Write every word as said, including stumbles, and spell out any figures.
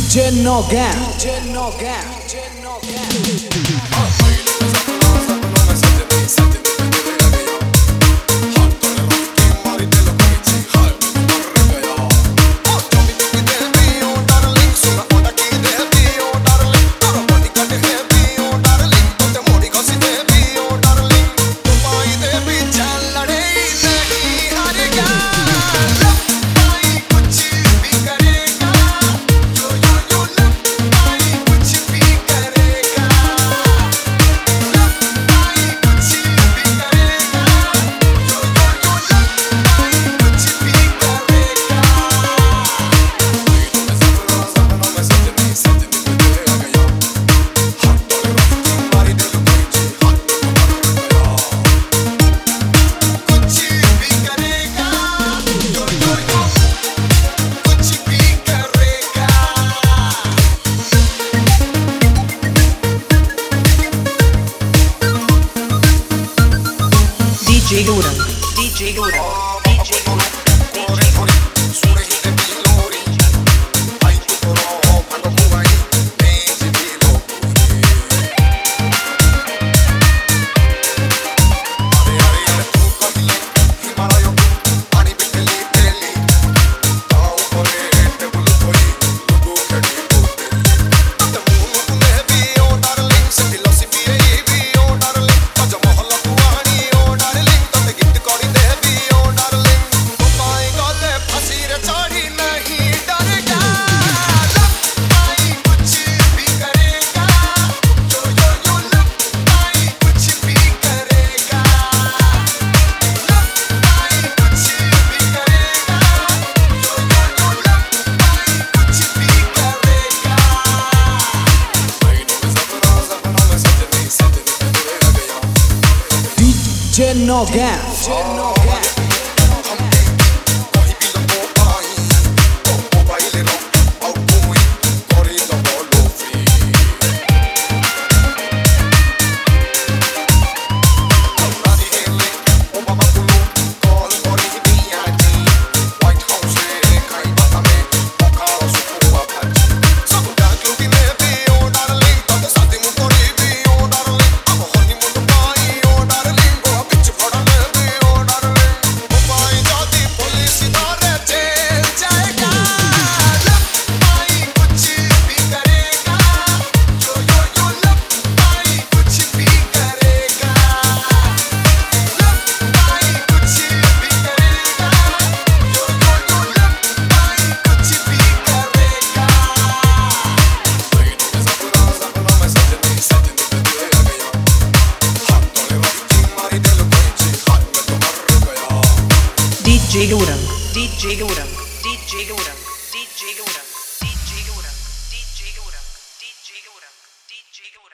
D J Nogan. D J Nogan. D J Nogan. D J Duran, D J Duran, D J Duran, D J Duran. D J Nogan. D J Nogan. D J Duran, D J Duran, D J Duran, D J Duran, D J Duran, D J Duran, D J Duran, D J Duran, D J Duran.